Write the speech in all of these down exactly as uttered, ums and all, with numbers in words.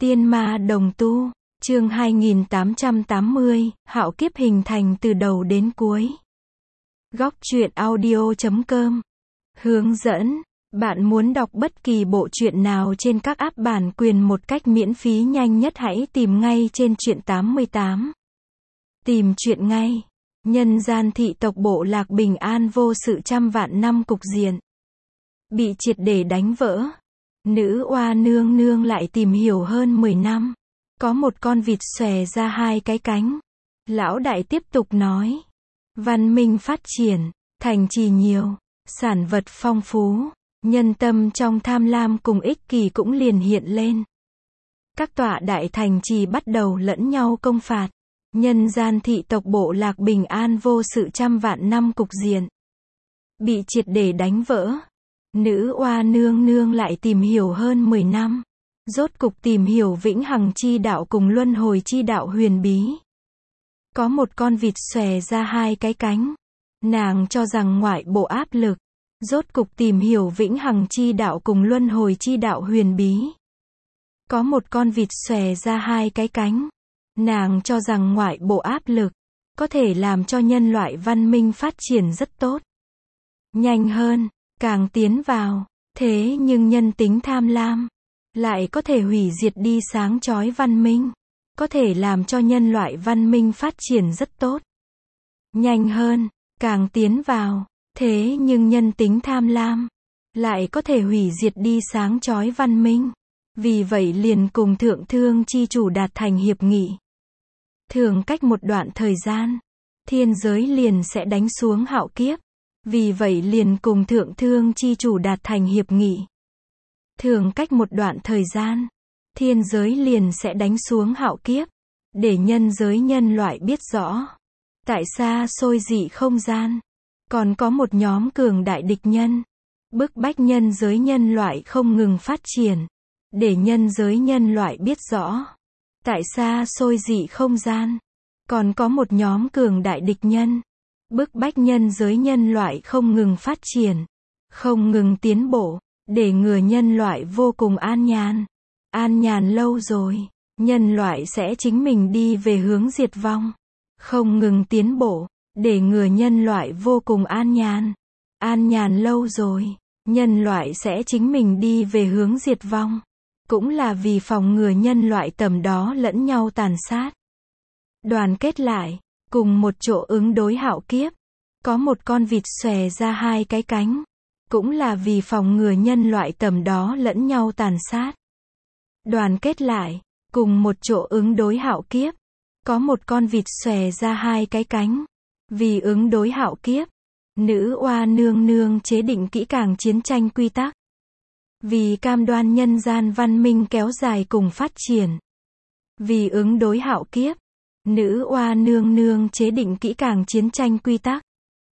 Tiên ma đồng tu, chương hai nghìn tám trăm tám mươi, hạo kiếp hình thành từ đầu đến cuối. Góc truyện audio chấm com. Hướng dẫn, bạn muốn đọc bất kỳ bộ truyện nào trên các app bản quyền một cách miễn phí nhanh nhất hãy tìm ngay trên truyện tám mươi tám. Tìm truyện ngay. Nhân gian thị tộc bộ lạc bình an vô sự trăm vạn năm cục diện bị triệt để đánh vỡ. Nữ oa nương nương lại tìm hiểu hơn mười năm. Có một con vịt xòe ra hai cái cánh. Lão đại tiếp tục nói. Văn minh phát triển, thành trì nhiều, sản vật phong phú, nhân tâm trong tham lam cùng ích kỷ cũng liền hiện lên. Các tọa đại thành trì bắt đầu lẫn nhau công phạt. Nhân gian thị tộc bộ lạc bình an vô sự trăm vạn năm cục diện bị triệt để đánh vỡ. Nữ oa nương nương lại tìm hiểu hơn mười năm. Rốt cục tìm hiểu vĩnh hằng chi đạo cùng luân hồi chi đạo huyền bí. Có một con vịt xòe ra hai cái cánh. Nàng cho rằng ngoại bộ áp lực. Rốt cục tìm hiểu vĩnh hằng chi đạo cùng luân hồi chi đạo huyền bí. Có một con vịt xòe ra hai cái cánh. Nàng cho rằng ngoại bộ áp lực có thể làm cho nhân loại văn minh phát triển rất tốt. Nhanh hơn, càng tiến vào. Thế nhưng nhân tính tham lam lại có thể hủy diệt đi sáng chói văn minh. Có thể làm cho nhân loại văn minh phát triển rất tốt. Nhanh hơn, càng tiến vào. Thế nhưng nhân tính tham lam lại có thể hủy diệt đi sáng chói văn minh. Vì vậy liền cùng thượng thương chi chủ đạt thành hiệp nghị. Thường cách một đoạn thời gian, thiên giới liền sẽ đánh xuống hạo kiếp. Vì vậy liền cùng thượng thương chi chủ đạt thành hiệp nghị. Thường cách một đoạn thời gian, thiên giới liền sẽ đánh xuống hạo kiếp. Để nhân giới nhân loại biết rõ. Tại xa xôi dị không gian, còn có một nhóm cường đại địch nhân. Bức bách nhân giới nhân loại không ngừng phát triển. Để nhân giới nhân loại biết rõ. Tại xa xôi dị không gian, còn có một nhóm cường đại địch nhân. Bức bách nhân giới nhân loại không ngừng phát triển. Không ngừng tiến bộ. Để ngừa nhân loại vô cùng an nhàn. An nhàn lâu rồi, nhân loại sẽ chính mình đi về hướng diệt vong. Không ngừng tiến bộ. Để ngừa nhân loại vô cùng an nhàn. An nhàn lâu rồi, nhân loại sẽ chính mình đi về hướng diệt vong. Cũng là vì phòng ngừa nhân loại tầm đó lẫn nhau tàn sát. Đoàn kết lại, cùng một chỗ ứng đối hạo kiếp. Có một con vịt xòe ra hai cái cánh. Cũng là vì phòng ngừa nhân loại tầm đó lẫn nhau tàn sát. Đoàn kết lại, cùng một chỗ ứng đối hạo kiếp. Có một con vịt xòe ra hai cái cánh. Vì ứng đối hạo kiếp, nữ oa nương nương chế định kỹ càng chiến tranh quy tắc. Vì cam đoan nhân gian văn minh kéo dài cùng phát triển. Vì ứng đối hạo kiếp, nữ oa nương nương chế định kỹ càng chiến tranh quy tắc.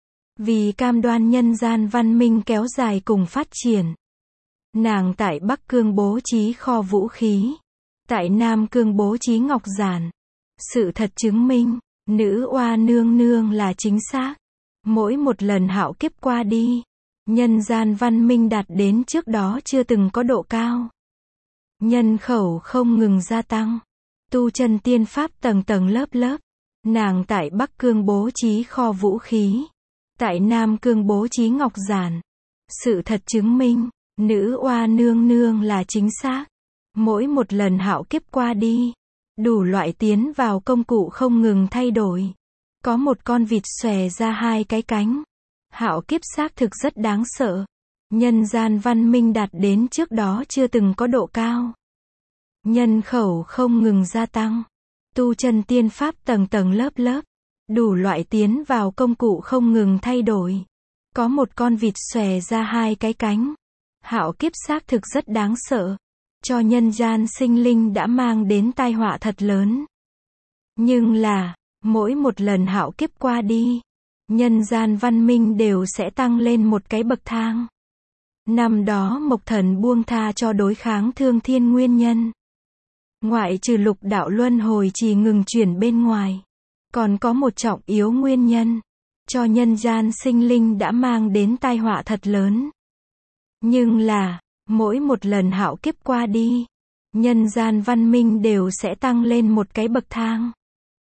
Vì cam đoan nhân gian văn minh kéo dài cùng phát triển. Nàng tại Bắc Cương bố trí kho vũ khí. Tại Nam Cương bố trí ngọc giản. Sự thật chứng minh, nữ oa nương nương là chính xác. Mỗi một lần hạo kiếp qua đi, nhân gian văn minh đạt đến trước đó chưa từng có độ cao. Nhân khẩu không ngừng gia tăng. Tu chân tiên pháp tầng tầng lớp lớp. Nàng tại Bắc Cương bố trí kho vũ khí. Tại Nam Cương bố trí ngọc giản. Sự thật chứng minh, nữ oa nương nương là chính xác. Mỗi một lần hạo kiếp qua đi, đủ loại tiến vào công cụ không ngừng thay đổi. Có một con vịt xòe ra hai cái cánh. Hạo kiếp xác thực rất đáng sợ. Nhân gian văn minh đạt đến trước đó chưa từng có độ cao. Nhân khẩu không ngừng gia tăng. Tu chân tiên pháp tầng tầng lớp lớp. Đủ loại tiến vào công cụ không ngừng thay đổi. Có một con vịt xòe ra hai cái cánh. Hạo kiếp xác thực rất đáng sợ. Cho nhân gian sinh linh đã mang đến tai họa thật lớn. Nhưng là, mỗi một lần hạo kiếp qua đi, nhân gian văn minh đều sẽ tăng lên một cái bậc thang. Năm đó Mộc Thần buông tha cho đối kháng thương thiên nguyên nhân. Ngoại trừ lục đạo luân hồi chỉ ngừng chuyển bên ngoài. Còn có một trọng yếu nguyên nhân. Cho nhân gian sinh linh đã mang đến tai họa thật lớn. Nhưng là, mỗi một lần hạo kiếp qua đi, nhân gian văn minh đều sẽ tăng lên một cái bậc thang.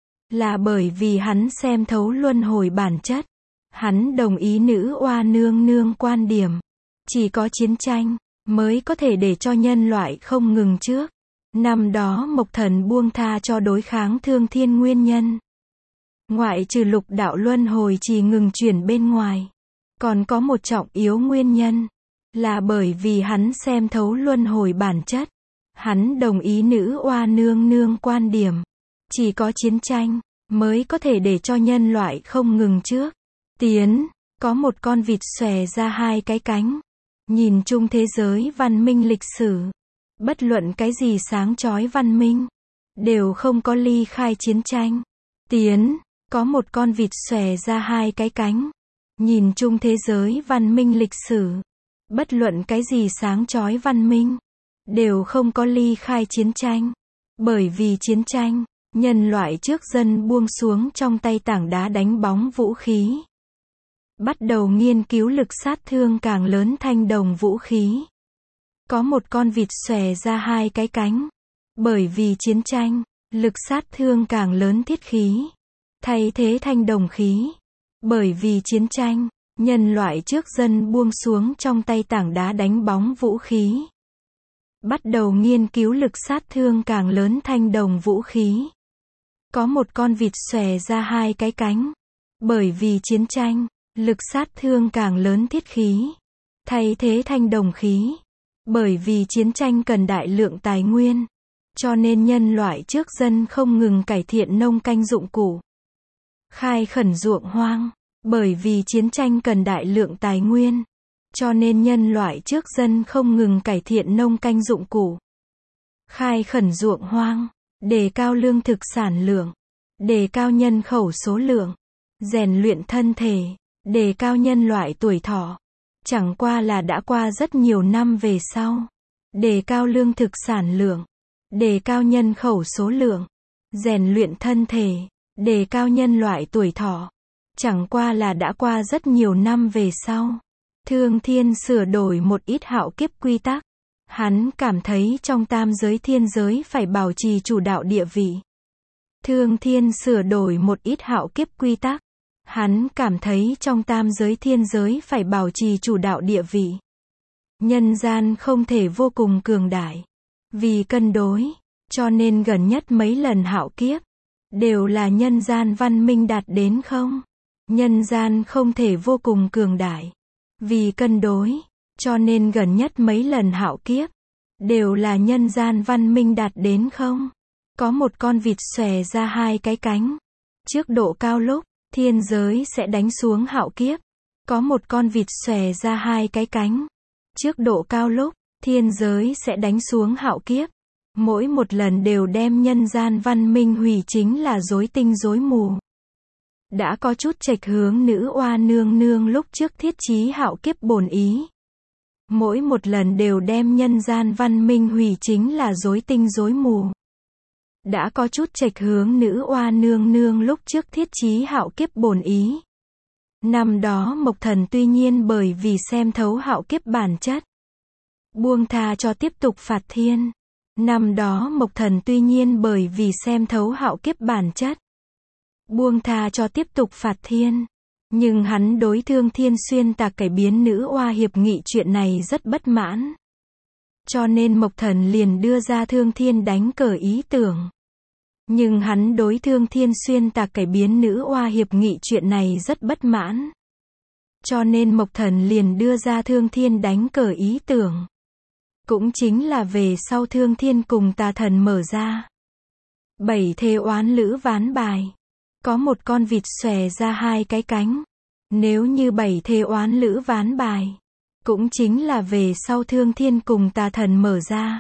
Là bởi vì hắn xem thấu luân hồi bản chất. Hắn đồng ý nữ oa nương nương quan điểm. Chỉ có chiến tranh mới có thể để cho nhân loại không ngừng trước. Năm đó Mộc Thần buông tha cho đối kháng thương thiên nguyên nhân. Ngoại trừ lục đạo luân hồi chỉ ngừng chuyển bên ngoài. Còn có một trọng yếu nguyên nhân. Là bởi vì hắn xem thấu luân hồi bản chất. Hắn đồng ý nữ oa nương nương quan điểm. Chỉ có chiến tranh mới có thể để cho nhân loại không ngừng trước. Tiến, có một con vịt xòe ra hai cái cánh. Nhìn chung thế giới văn minh lịch sử. Bất luận cái gì sáng chói văn minh. Đều không có ly khai chiến tranh. Tiến, có một con vịt xòe ra hai cái cánh. Nhìn chung thế giới văn minh lịch sử. Bất luận cái gì sáng chói văn minh. Đều không có ly khai chiến tranh. Bởi vì chiến tranh, nhân loại trước dân buông xuống trong tay tảng đá đánh bóng vũ khí. Bắt đầu nghiên cứu lực sát thương càng lớn thanh đồng vũ khí. Có một con vịt xòe ra hai cái cánh. Bởi vì chiến tranh, lực sát thương càng lớn thiết khí. Thay thế thanh đồng khí. Bởi vì chiến tranh, nhân loại trước dân buông xuống trong tay tảng đá đánh bóng vũ khí. Bắt đầu nghiên cứu lực sát thương càng lớn thanh đồng vũ khí. Có một con vịt xòe ra hai cái cánh. Bởi vì chiến tranh, lực sát thương càng lớn thiết khí. Thay thế thanh đồng khí. Bởi vì chiến tranh cần đại lượng tài nguyên. Cho nên nhân loại trước dân không ngừng cải thiện nông canh dụng cụ. Khai khẩn ruộng hoang. Bởi vì chiến tranh cần đại lượng tài nguyên. Cho nên nhân loại trước dân không ngừng cải thiện nông canh dụng cụ. Khai khẩn ruộng hoang. Đề cao lương thực sản lượng. Đề cao nhân khẩu số lượng. Rèn luyện thân thể. Đề cao nhân loại tuổi thọ. Chẳng qua là đã qua rất nhiều năm về sau. Đề cao lương thực sản lượng. Đề cao nhân khẩu số lượng. Rèn luyện thân thể. Đề cao nhân loại tuổi thọ. Chẳng qua là đã qua rất nhiều năm về sau. Thương Thiên sửa đổi một ít hạo kiếp quy tắc. Hắn cảm thấy trong tam giới thiên giới phải bảo trì chủ đạo địa vị. Thương Thiên sửa đổi một ít hạo kiếp quy tắc. Hắn cảm thấy trong tam giới thiên giới phải bảo trì chủ đạo địa vị. Nhân gian không thể vô cùng cường đại. Vì cân đối, cho nên gần nhất mấy lần hạo kiếp, đều là nhân gian văn minh đạt đến không. Nhân gian không thể vô cùng cường đại. Vì cân đối, cho nên gần nhất mấy lần hạo kiếp, đều là nhân gian văn minh đạt đến không. Có một con vịt xòe ra hai cái cánh. Trước độ cao lúc, thiên giới sẽ đánh xuống hạo kiếp. Có một con vịt xòe ra hai cái cánh. Trước độ cao lúc, thiên giới sẽ đánh xuống hạo kiếp. Mỗi một lần đều đem nhân gian văn minh hủy chính là rối tinh rối mù. Đã có chút chệch hướng nữ oa nương nương lúc trước thiết chí hạo kiếp bổn ý. Mỗi một lần đều đem nhân gian văn minh hủy chính là rối tinh rối mù. Đã có chút chệch hướng nữ oa nương nương lúc trước thiết chí hạo kiếp bổn ý. Năm đó Mộc Thần tuy nhiên bởi vì xem thấu hạo kiếp bản chất, buông tha cho tiếp tục phạt thiên. Năm đó Mộc Thần tuy nhiên bởi vì xem thấu hạo kiếp bản chất, buông tha cho tiếp tục phạt thiên. Nhưng hắn đối Thương Thiên xuyên tạc cải biến nữ oa hiệp nghị chuyện này rất bất mãn. Cho nên Mộc Thần liền đưa ra Thương Thiên đánh cờ ý tưởng. Nhưng hắn đối Thương Thiên xuyên tạc cải biến nữ oa hiệp nghị chuyện này rất bất mãn. Cho nên Mộc Thần liền đưa ra Thương Thiên đánh cờ ý tưởng. Cũng chính là về sau Thương Thiên cùng tà thần mở ra bảy thê oán lữ ván bài. Có một con vịt xòe ra hai cái cánh. Nếu như bảy thê oán lữ ván bài, cũng chính là về sau Thương Thiên cùng tà thần mở ra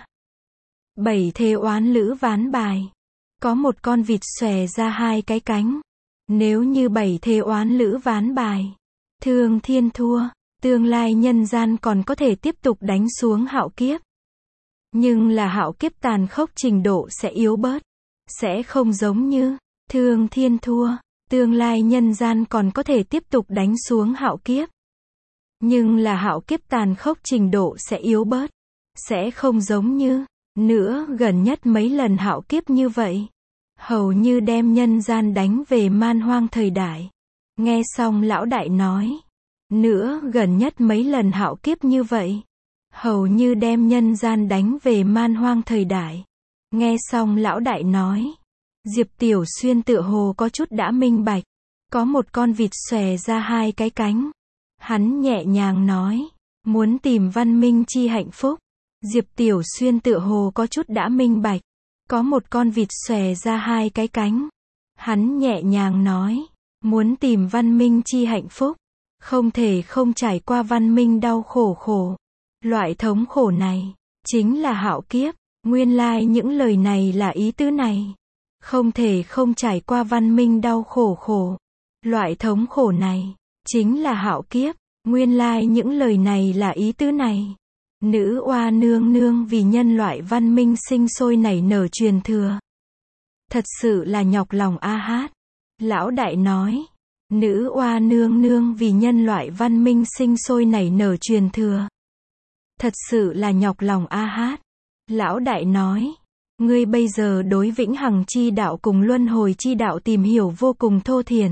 bảy thê oán lữ ván bài. Có một con vịt xòe ra hai cái cánh. Nếu như bảy thê oán lữ ván bài, Thương Thiên thua, tương lai nhân gian còn có thể tiếp tục đánh xuống hạo kiếp. Nhưng là hạo kiếp tàn khốc trình độ sẽ yếu bớt. Sẽ không giống như Thương Thiên thua, tương lai nhân gian còn có thể tiếp tục đánh xuống hạo kiếp. Nhưng là hạo kiếp tàn khốc trình độ sẽ yếu bớt. Sẽ không giống như Nữa gần nhất mấy lần hạo kiếp như vậy, hầu như đem nhân gian đánh về man hoang thời đại. Nghe xong lão đại nói, nữa gần nhất mấy lần hạo kiếp như vậy, hầu như đem nhân gian đánh về man hoang thời đại. Nghe xong lão đại nói, Diệp Tiểu Xuyên tựa hồ có chút đã minh bạch. Có một con vịt xòe ra hai cái cánh. Hắn nhẹ nhàng nói, muốn tìm văn minh chi hạnh phúc. Diệp Tiểu Xuyên tựa hồ có chút đã minh bạch. Có một con vịt xòe ra hai cái cánh. Hắn nhẹ nhàng nói, muốn tìm văn minh chi hạnh phúc. Không thể không trải qua văn minh đau khổ khổ. Loại thống khổ này, chính là hạo kiếp. Nguyên lai những lời này là ý tứ này. Không thể không trải qua văn minh đau khổ khổ. Loại thống khổ này, chính là hạo kiếp. Nguyên lai những lời này là ý tứ này. Nữ oa nương nương vì nhân loại văn minh sinh sôi nảy nở truyền thừa. Thật sự là nhọc lòng a hát. Lão đại nói, nữ oa nương nương vì nhân loại văn minh sinh sôi nảy nở truyền thừa. Thật sự là nhọc lòng a hát. Lão đại nói, ngươi bây giờ đối vĩnh hằng chi đạo cùng luân hồi chi đạo tìm hiểu vô cùng thô thiển.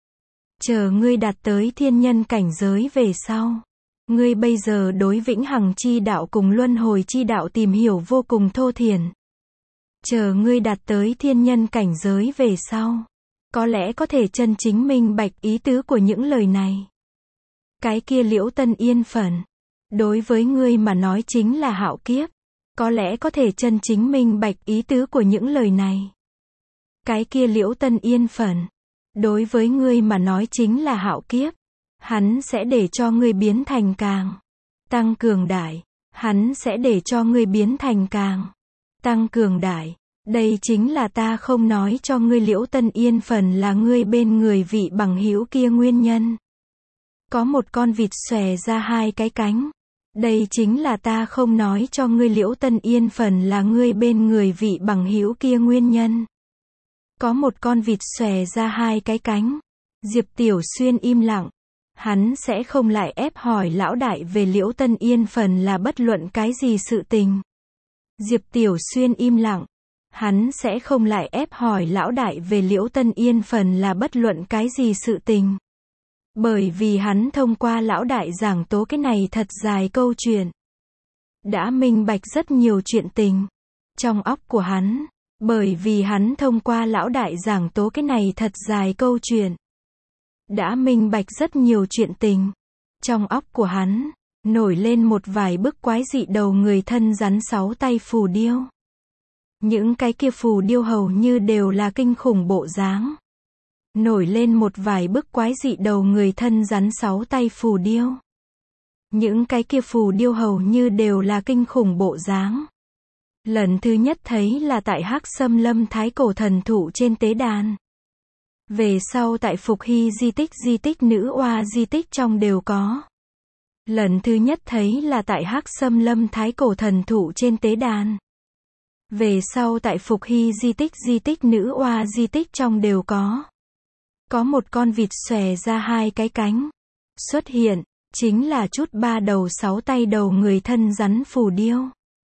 Chờ ngươi đạt tới thiên nhân cảnh giới về sau, ngươi bây giờ đối vĩnh hằng chi đạo cùng luân hồi chi đạo tìm hiểu vô cùng thô thiển. Chờ ngươi đạt tới thiên nhân cảnh giới về sau, có lẽ có thể chân chính minh bạch ý tứ của những lời này. Cái kia Liễu Tân Yên Phận, đối với ngươi mà nói chính là hạo kiếp. Có lẽ có thể chân chính minh bạch ý tứ của những lời này. Cái kia Liễu Tân Yên Phận, đối với ngươi mà nói chính là hạo kiếp. Hắn sẽ để cho ngươi biến thành càng tăng cường đại. Hắn sẽ để cho ngươi biến thành càng tăng cường đại. Đây chính là ta không nói cho ngươi Liễu Tân Yên Phận là ngươi bên người vị bằng hữu kia nguyên nhân. Có một con vịt xòe ra hai cái cánh. Đây chính là ta không nói cho ngươi Liễu Tân Yên Phận là ngươi bên người vị bằng hữu kia nguyên nhân. Có một con vịt xòe ra hai cái cánh. Diệp Tiểu Xuyên im lặng. Hắn sẽ không lại ép hỏi lão đại về Liễu Tân Yên Phận là bất luận cái gì sự tình. Diệp Tiểu Xuyên im lặng. Hắn sẽ không lại ép hỏi lão đại về Liễu Tân Yên Phận là bất luận cái gì sự tình. Bởi vì hắn thông qua lão đại giảng tố cái này thật dài câu chuyện. Đã minh bạch rất nhiều chuyện tình. Trong óc của hắn. Bởi vì hắn thông qua lão đại giảng tố cái này thật dài câu chuyện. Đã minh bạch rất nhiều chuyện tình. Trong óc của hắn. Nổi lên một vài bức quái dị đầu người thân rắn sáu tay phù điêu. Những cái kia phù điêu hầu như đều là kinh khủng bộ dáng. Nổi lên một vài bức quái dị đầu người thân rắn sáu tay phù điêu. Những cái kia phù điêu hầu như đều là kinh khủng bộ dáng. Lần thứ nhất thấy là tại Hắc Sâm Lâm Thái Cổ Thần Thụ trên tế đàn. Về sau tại Phục Hy di tích di tích nữ oa di tích trong đều có. Lần thứ nhất thấy là tại Hắc Sâm Lâm Thái Cổ Thần Thụ trên tế đàn. Về sau tại Phục Hy di tích di tích nữ oa di tích trong đều có. Có một con vịt xòe ra hai cái cánh. Xuất hiện, chính là chút ba đầu sáu tay đầu người thân rắn phù điêu.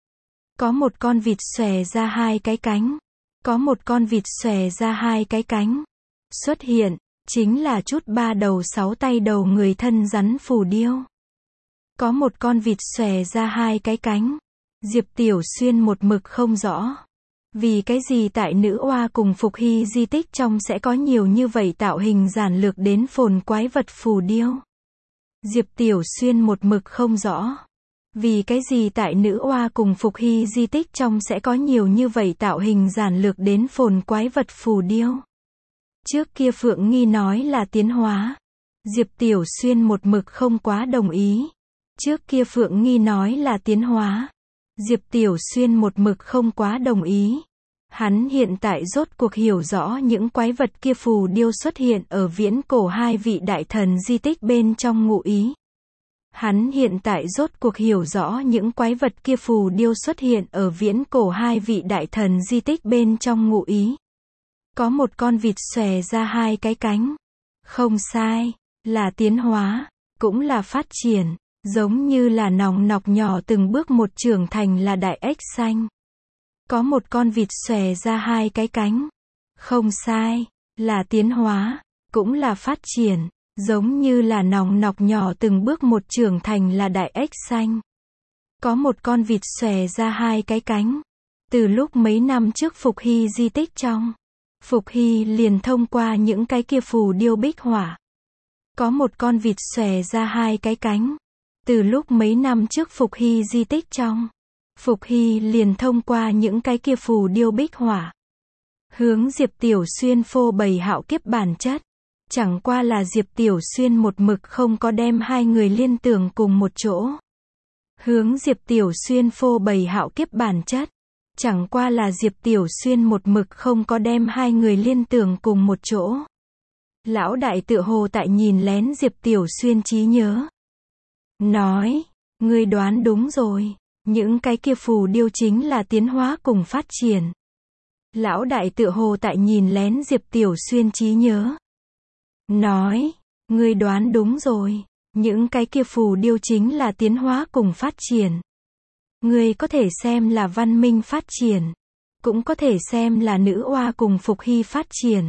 Có một con vịt xòe ra hai cái cánh. Có một con vịt xòe ra hai cái cánh. Xuất hiện, chính là chút ba đầu sáu tay đầu người thân rắn phù điêu. Có một con vịt xòe ra hai cái cánh. Diệp Tiểu Xuyên một mực không rõ. Vì cái gì tại nữ oa cùng Phục Hy di tích trong sẽ có nhiều như vậy tạo hình giản lược đến phồn quái vật phù điêu. Diệp Tiểu Xuyên một mực không rõ. Vì cái gì tại nữ oa cùng Phục Hy di tích trong sẽ có nhiều như vậy tạo hình giản lược đến phồn quái vật phù điêu. Trước kia Phượng Nghi nói là tiến hóa. Diệp Tiểu Xuyên một mực không quá đồng ý. Trước kia Phượng Nghi nói là tiến hóa. Diệp Tiểu Xuyên một mực không quá đồng ý. Hắn hiện tại rốt cuộc hiểu rõ những quái vật kia phù điêu xuất hiện ở viễn cổ hai vị đại thần di tích bên trong ngụ ý. Hắn hiện tại rốt cuộc hiểu rõ những quái vật kia phù điêu xuất hiện ở viễn cổ hai vị đại thần di tích bên trong ngụ ý. Có một con vịt xòe ra hai cái cánh. Không sai, là tiến hóa, cũng là phát triển, giống như là nòng nọc nhỏ từng bước một trưởng thành là đại ếch xanh. Có một con vịt xòe ra hai cái cánh. Không sai, là tiến hóa, cũng là phát triển, giống như là nòng nọc nhỏ từng bước một trưởng thành là đại ếch xanh. Có một con vịt xòe ra hai cái cánh. Từ lúc mấy năm trước Phục Hy di tích trong, Phục Hy liền thông qua những cái kia phù điêu bích họa. Có một con vịt xòe ra hai cái cánh. Từ lúc mấy năm trước Phục Hy di tích trong, Phục Hy liền thông qua những cái kia phù điêu bích họa. Hướng Diệp Tiểu Xuyên phô bày hạo kiếp bản chất. Chẳng qua là Diệp Tiểu Xuyên một mực không có đem hai người liên tưởng cùng một chỗ. Hướng Diệp Tiểu Xuyên phô bày hạo kiếp bản chất. Chẳng qua là Diệp Tiểu Xuyên một mực không có đem hai người liên tưởng cùng một chỗ. Lão đại tựa hồ tại nhìn lén Diệp Tiểu Xuyên trí nhớ. Nói, ngươi đoán đúng rồi, những cái kia phù điêu chính là tiến hóa cùng phát triển. Lão đại tựa hồ tại nhìn lén Diệp Tiểu Xuyên trí nhớ. Nói, ngươi đoán đúng rồi, những cái kia phù điêu chính là tiến hóa cùng phát triển. Ngươi có thể xem là văn minh phát triển, cũng có thể xem là nữ oa cùng Phục Hy phát triển,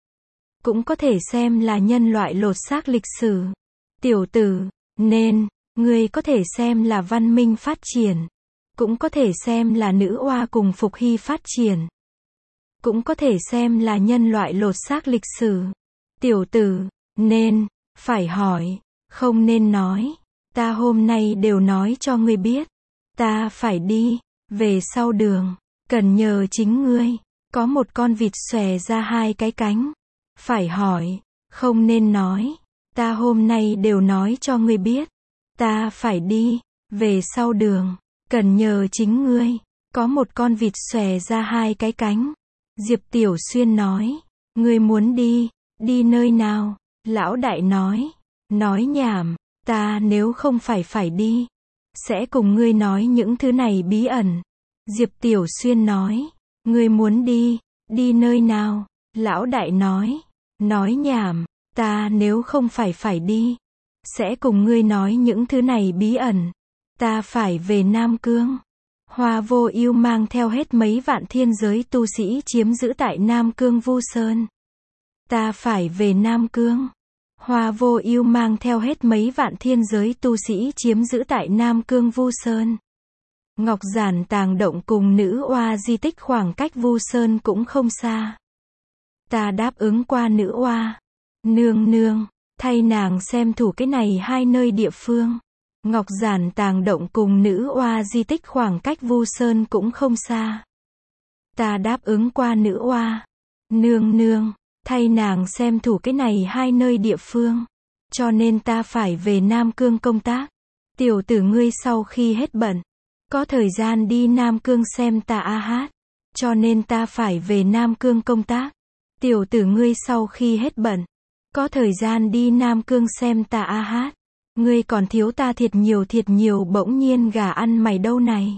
cũng có thể xem là nhân loại lột xác lịch sử. Tiểu tử, nên, ngươi có thể xem là văn minh phát triển, cũng có thể xem là nữ oa cùng Phục Hy phát triển, cũng có thể xem là nhân loại lột xác lịch sử. Tiểu tử, nên, phải hỏi, không nên nói. Ta hôm nay đều nói cho ngươi biết. Ta phải đi, về sau đường, cần nhờ chính ngươi. Có một con vịt xòe ra hai cái cánh. Phải hỏi, không nên nói. Ta hôm nay đều nói cho ngươi biết. Ta phải đi, về sau đường, cần nhờ chính ngươi. Có một con vịt xòe ra hai cái cánh. Diệp Tiểu Xuyên nói, ngươi muốn đi, đi nơi nào? Lão đại nói, nói nhảm, ta nếu không phải phải đi, sẽ cùng ngươi nói những thứ này bí ẩn. Diệp Tiểu Xuyên nói, ngươi muốn đi, đi nơi nào? Lão đại nói, nói nhảm, ta nếu không phải phải đi, sẽ cùng ngươi nói những thứ này bí ẩn. Ta phải về Nam Cương. Hoa Vô Ưu mang theo hết mấy vạn thiên giới tu sĩ chiếm giữ tại Nam Cương Vu Sơn. Ta phải về Nam Cương. Hoa Vô Ưu mang theo hết mấy vạn thiên giới tu sĩ chiếm giữ tại Nam Cương Vu Sơn. Ngọc Giản Tàng Động cùng nữ oa di tích khoảng cách Vu Sơn cũng không xa. Ta đáp ứng qua nữ oa. Nương nương, thay nàng xem thủ cái này hai nơi địa phương. Ngọc Giản Tàng Động cùng nữ oa di tích khoảng cách Vu Sơn cũng không xa. Ta đáp ứng qua nữ oa. Nương nương, thay nàng xem thủ cái này hai nơi địa phương. Cho nên ta phải về Nam Cương công tác. Tiểu tử ngươi sau khi hết bận, có thời gian đi Nam Cương xem ta a hát. Cho nên ta phải về Nam Cương công tác. Tiểu tử ngươi sau khi hết bận, có thời gian đi Nam Cương xem ta a hát. Ngươi còn thiếu ta thiệt nhiều thiệt nhiều. Bỗng nhiên gà ăn mày đâu này.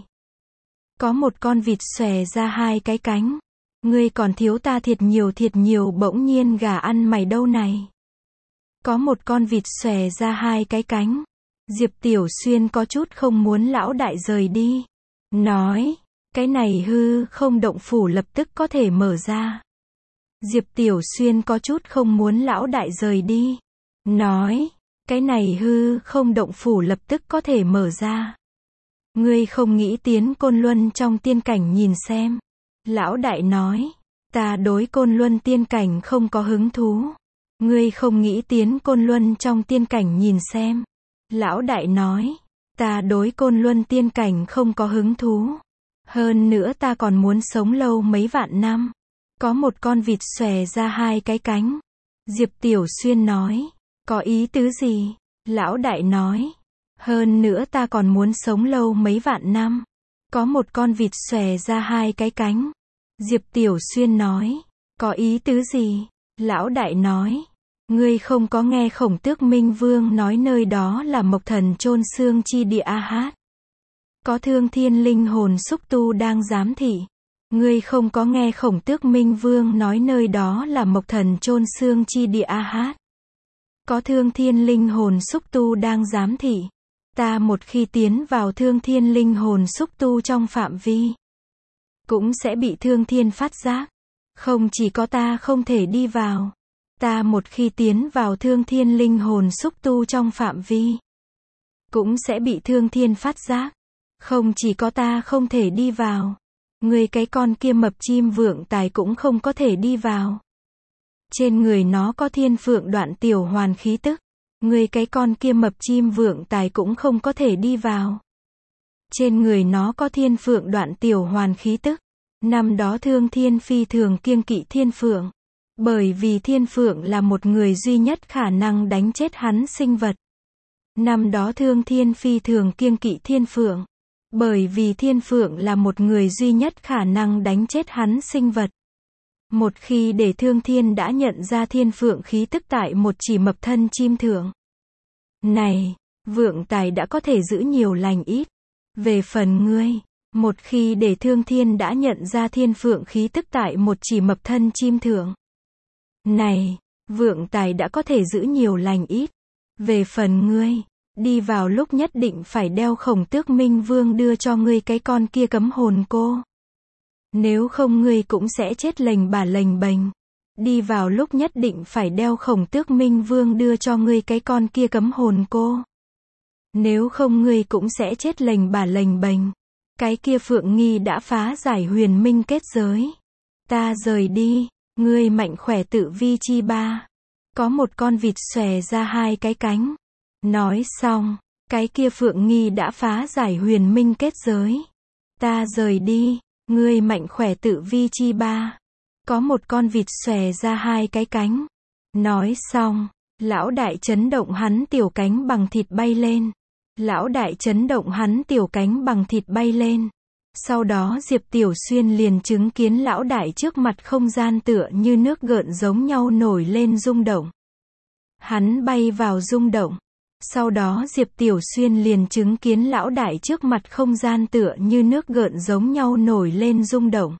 Có một con vịt xòe ra hai cái cánh. Ngươi còn thiếu ta thiệt nhiều thiệt nhiều. Bỗng nhiên gà ăn mày đâu này. Có một con vịt xòe ra hai cái cánh. Diệp Tiểu Xuyên có chút không muốn lão đại rời đi. Nói, cái này hư không động phủ lập tức có thể mở ra. Diệp Tiểu Xuyên có chút không muốn lão đại rời đi. Nói, cái này hư không động phủ lập tức có thể mở ra. Ngươi không nghĩ tiến Côn Luân trong tiên cảnh nhìn xem. Lão đại nói, ta đối Côn Luân tiên cảnh không có hứng thú. Ngươi không nghĩ tiến Côn Luân trong tiên cảnh nhìn xem. Lão đại nói, ta đối Côn Luân tiên cảnh không có hứng thú. Hơn nữa ta còn muốn sống lâu mấy vạn năm. Có một con vịt xòe ra hai cái cánh. Diệp Tiểu Xuyên nói, có ý tứ gì? Lão đại nói, hơn nữa ta còn muốn sống lâu mấy vạn năm. Có một con vịt xòe ra hai cái cánh. Diệp Tiểu Xuyên nói, có ý tứ gì? Lão đại nói, ngươi không có nghe Khổng Tước Minh Vương nói nơi đó là Mộc Thần chôn xương chi địa a hát. Có thương thiên linh hồn xúc tu đang giám thị. Ngươi không có nghe Khổng Tước Minh Vương nói nơi đó là Mộc Thần chôn xương chi địa a hát. Có thương thiên linh hồn xúc tu đang giám thị. Ta một khi tiến vào thương thiên linh hồn xúc tu trong phạm vi, cũng sẽ bị Thương Thiên phát giác. Không chỉ có ta không thể đi vào. Ta một khi tiến vào Thương Thiên linh hồn xúc tu trong phạm vi, cũng sẽ bị Thương Thiên phát giác. Không chỉ có ta không thể đi vào. Người cái con kia mập chim vượng tài cũng không có thể đi vào. Trên người nó có thiên phượng đoạn tiểu hoàn khí tức. Người cái con kia mập chim vượng tài cũng không có thể đi vào. Trên người nó có thiên phượng đoạn tiểu hoàn khí tức. Năm đó Thương Thiên phi thường kiêng kỵ thiên phượng. Bởi vì thiên phượng là một người duy nhất khả năng đánh chết hắn sinh vật. Năm đó Thương Thiên phi thường kiêng kỵ thiên phượng. Bởi vì thiên phượng là một người duy nhất khả năng đánh chết hắn sinh vật. Một khi để Thương Thiên đã nhận ra thiên phượng khí tức tại một chỉ mập thân chim thượng. Này, vượng tài đã có thể giữ nhiều lành ít. Về phần ngươi, một khi để Thương Thiên đã nhận ra thiên phượng khí tức tại một chỉ mập thân chim thượng. Này, vượng tài đã có thể giữ nhiều lành ít. Về phần ngươi, đi vào lúc nhất định phải đeo Khổng Tước Minh Vương đưa cho ngươi cái con kia cấm hồn cô. Nếu không ngươi cũng sẽ chết lềnh bà lềnh bềnh. Đi vào lúc nhất định phải đeo Khổng Tước Minh Vương đưa cho ngươi cái con kia cấm hồn cô. Nếu không ngươi cũng sẽ chết lềnh bà lềnh bềnh. Cái kia Phượng Nghi đã phá giải huyền minh kết giới. Ta rời đi, ngươi mạnh khỏe tự vi chi ba. Có một con vịt xòe ra hai cái cánh. Nói xong, cái kia Phượng Nghi đã phá giải huyền minh kết giới. Ta rời đi, ngươi mạnh khỏe tự vi chi ba. Có một con vịt xòe ra hai cái cánh. Nói xong, lão đại chấn động hắn tiểu cánh bằng thịt bay lên. Lão đại chấn động hắn tiểu cánh bằng thịt bay lên. Sau đó Diệp Tiểu Xuyên liền chứng kiến lão đại trước mặt không gian tựa như nước gợn giống nhau nổi lên rung động. Hắn bay vào rung động. Sau đó Diệp Tiểu Xuyên liền chứng kiến lão đại trước mặt không gian tựa như nước gợn giống nhau nổi lên rung động.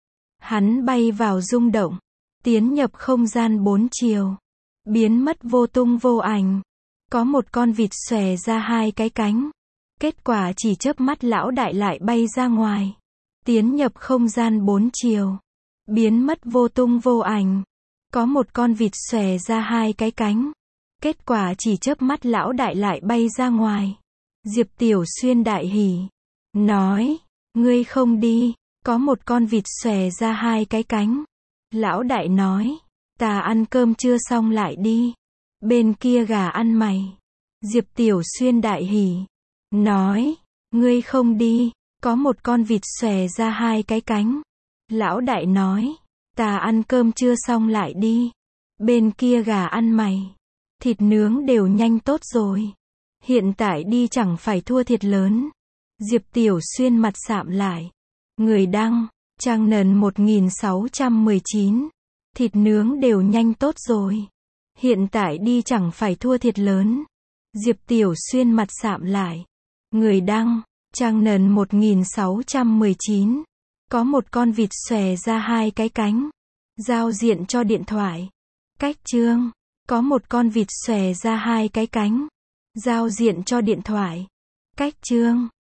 Hắn bay vào rung động. Tiến nhập không gian bốn chiều. Biến mất vô tung vô ảnh. Có một con vịt xòe ra hai cái cánh. Kết quả chỉ chớp mắt lão đại lại bay ra ngoài. Tiến nhập không gian bốn chiều. Biến mất vô tung vô ảnh. Có một con vịt xòe ra hai cái cánh. Kết quả chỉ chớp mắt lão đại lại bay ra ngoài. Diệp Tiểu Xuyên đại hỉ. Nói, ngươi không đi. Có một con vịt xòe ra hai cái cánh. Lão đại nói, ta ăn cơm chưa xong lại đi. Bên kia gà ăn mày. Diệp Tiểu Xuyên đại hỉ. Nói, ngươi không đi. Có một con vịt xòe ra hai cái cánh. Lão đại nói, ta ăn cơm chưa xong lại đi. Bên kia gà ăn mày. Thịt nướng đều nhanh tốt rồi. Hiện tại đi chẳng phải thua thiệt lớn. Diệp Tiểu Xuyên mặt sạm lại. Người đăng, trang nần một nghìn sáu trăm mười chín. Thịt nướng đều nhanh tốt rồi. Hiện tại đi chẳng phải thua thiệt lớn. Diệp Tiểu Xuyên mặt sạm lại. Người đăng, trang nần một nghìn sáu trăm mười chín. Có một con vịt xòe ra hai cái cánh. Giao diện cho điện thoại. Cách chương. Có một con vịt xòe ra hai cái cánh. Giao diện cho điện thoại. Cách chương.